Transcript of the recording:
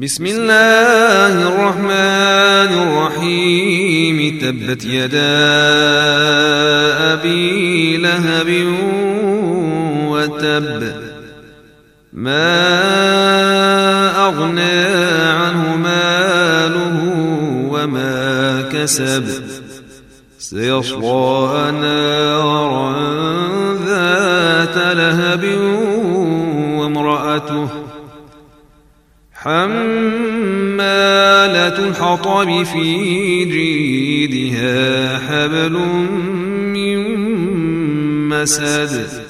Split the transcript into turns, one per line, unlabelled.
بسم الله الرحمن الرحيم تبت يدا أبي لهب وتب ما أغنى عنه ماله وما كسب سيصلى نارا ذات لهب وامرأته حمالة الحطب في جيدها حبل من مسد